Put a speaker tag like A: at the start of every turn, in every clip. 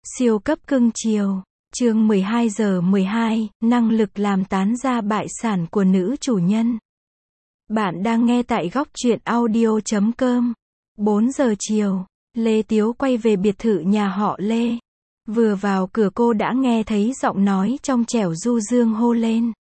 A: Siêu cấp cưng chiều. Chương 12 giờ 12, năng lực làm tán ra bại sản của nữ chủ nhân. Bạn đang nghe tại góc truyện audio.com. 4 giờ chiều, Lê Tiếu quay về biệt thự nhà họ Lê. Vừa vào cửa cô đã nghe thấy giọng nói trong trẻo du dương hô lên.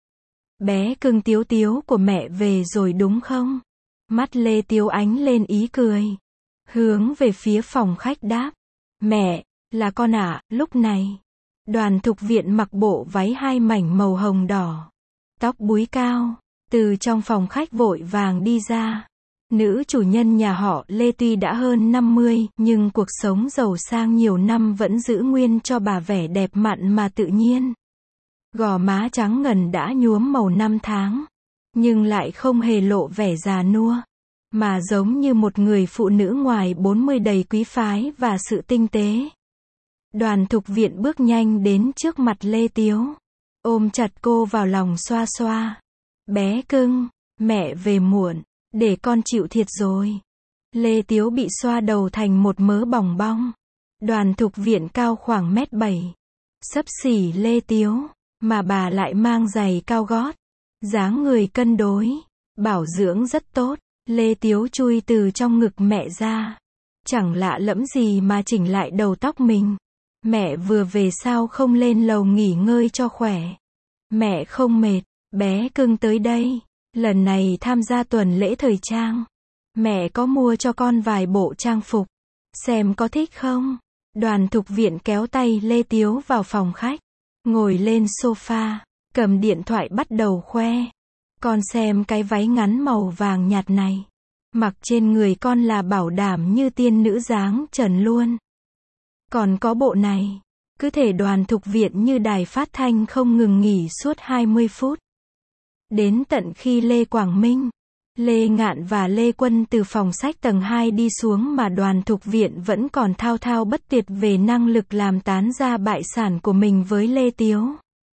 A: Bé cưng Tiếu Tiếu của mẹ về rồi đúng không? Mắt Lê Tiếu ánh lên ý cười. Hướng về phía phòng khách đáp. Mẹ, là con ạ. Lúc này, Đoàn Thục Viện mặc bộ váy hai mảnh màu hồng đỏ, tóc búi cao, từ trong phòng khách vội vàng đi ra. Nữ chủ nhân nhà họ Lê tuy đã hơn 50, nhưng cuộc sống giàu sang nhiều năm vẫn giữ nguyên cho bà vẻ đẹp mặn mà tự nhiên. Gò má trắng ngần đã nhuốm màu năm tháng, nhưng lại không hề lộ vẻ già nua, mà giống như một người phụ nữ ngoài 40 đầy quý phái và sự tinh tế. Đoàn Thục Viện bước nhanh đến trước mặt Lê Tiếu, ôm chặt cô vào lòng xoa xoa. Bé cưng, mẹ về muộn, để con chịu thiệt rồi. Lê Tiếu bị xoa đầu thành một mớ bòng bong. Đoàn Thục Viện cao khoảng 1m7, xấp xỉ Lê Tiếu, mà bà lại mang giày cao gót, dáng người cân đối, bảo dưỡng rất tốt. Lê Tiếu chui từ trong ngực mẹ ra, chẳng lạ lẫm gì mà chỉnh lại đầu tóc mình. Mẹ vừa về sao không lên lầu nghỉ ngơi cho khỏe? Mẹ không mệt, bé cưng tới đây, lần này tham gia tuần lễ thời trang. Mẹ có mua cho con vài bộ trang phục, xem có thích không? Đoàn Thục Viện kéo tay Lê Tiếu vào phòng khách, ngồi lên sofa, cầm điện thoại bắt đầu khoe. Con xem cái váy ngắn màu vàng nhạt này, mặc trên người con là bảo đảm như tiên nữ dáng trần luôn. Còn có bộ này, cứ thể Đoàn Thục Viện như đài phát thanh không ngừng nghỉ suốt 20 phút. Đến tận khi Lê Quảng Minh, Lê Ngạn và Lê Quân từ phòng sách tầng 2 đi xuống mà Đoàn Thục Viện vẫn còn thao thao bất tuyệt về năng lực làm tán ra bại sản của mình với Lê Tiếu.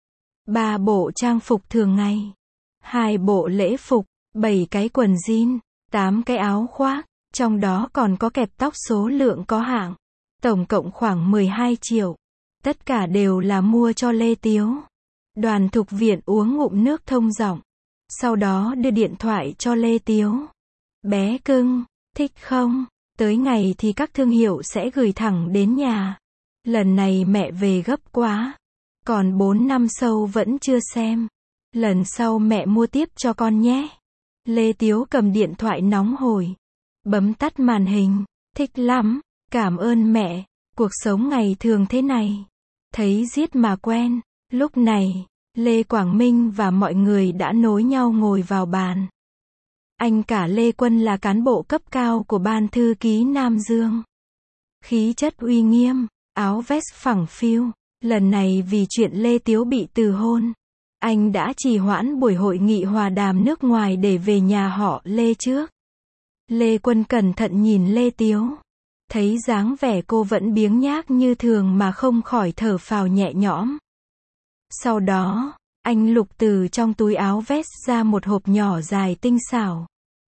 A: 3 bộ trang phục thường ngày, 2 bộ lễ phục, 7 cái quần jean, 8 cái áo khoác, trong đó còn có kẹp tóc số lượng có hạng. Tổng cộng khoảng 12 triệu. Tất cả đều là mua cho Lê Tiếu. Đoàn Thục Viện uống ngụm nước thông giọng, sau đó đưa điện thoại cho Lê Tiếu. Bé cưng, thích không? Tới ngày thì các thương hiệu sẽ gửi thẳng đến nhà. Lần này mẹ về gấp quá, còn 4 năm sau vẫn chưa xem. Lần sau mẹ mua tiếp cho con nhé. Lê Tiếu cầm điện thoại nóng hổi, bấm tắt màn hình. Thích lắm, cảm ơn mẹ. Cuộc sống ngày thường thế này, thấy giết mà quen. Lúc này, Lê Quảng Minh và mọi người đã nối nhau ngồi vào bàn. Anh cả Lê Quân là cán bộ cấp cao của ban thư ký Nam Dương. Khí chất uy nghiêm, áo vest phẳng phiu. Lần này vì chuyện Lê Tiếu bị từ hôn, anh đã trì hoãn buổi hội nghị hòa đàm nước ngoài để về nhà họ Lê trước. Lê Quân cẩn thận nhìn Lê Tiếu, thấy dáng vẻ cô vẫn biếng nhác như thường mà không khỏi thở phào nhẹ nhõm. Sau đó, anh lục từ trong túi áo vest ra một hộp nhỏ dài tinh xảo.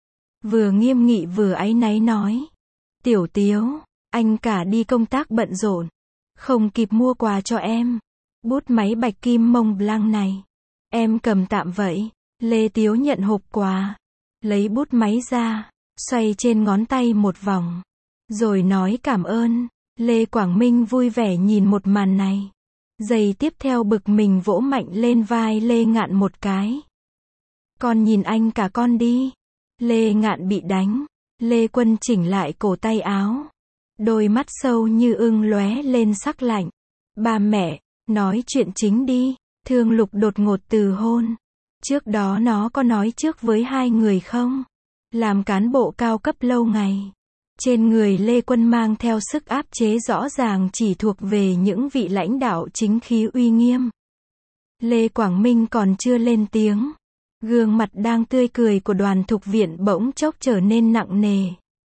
A: Vừa nghiêm nghị vừa áy náy nói. Tiểu Tiếu, anh cả đi công tác bận rộn, không kịp mua quà cho em. Bút máy bạch kim Mont Blanc này, em cầm tạm vậy. Lê Tiếu nhận hộp quà, lấy bút máy ra, xoay trên ngón tay một vòng, rồi nói cảm ơn. Lê Quảng Minh vui vẻ nhìn một màn này. Giây tiếp theo bực mình vỗ mạnh lên vai Lê Ngạn một cái. Con nhìn anh cả con đi. Lê Ngạn bị đánh. Lê Quân chỉnh lại cổ tay áo. Đôi mắt sâu như ưng lóe lên sắc lạnh. Ba mẹ, nói chuyện chính đi. Thương Lục đột ngột từ hôn. Trước đó nó có nói trước với hai người không? Làm cán bộ cao cấp lâu ngày, trên người Lê Quân mang theo sức áp chế rõ ràng chỉ thuộc về những vị lãnh đạo chính khí uy nghiêm. Lê Quảng Minh còn chưa lên tiếng, gương mặt đang tươi cười của Đoàn Thục Viện bỗng chốc trở nên nặng nề.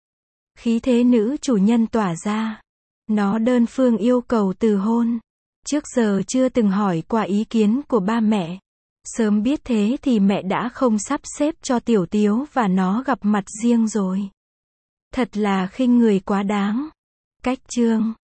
A: Khí thế nữ chủ nhân tỏa ra. Nó đơn phương yêu cầu từ hôn. Trước giờ chưa từng hỏi qua ý kiến của ba mẹ. Sớm biết thế thì mẹ đã không sắp xếp cho Tiểu Tiếu và nó gặp mặt riêng rồi. Thật là khinh người quá đáng. Cách chương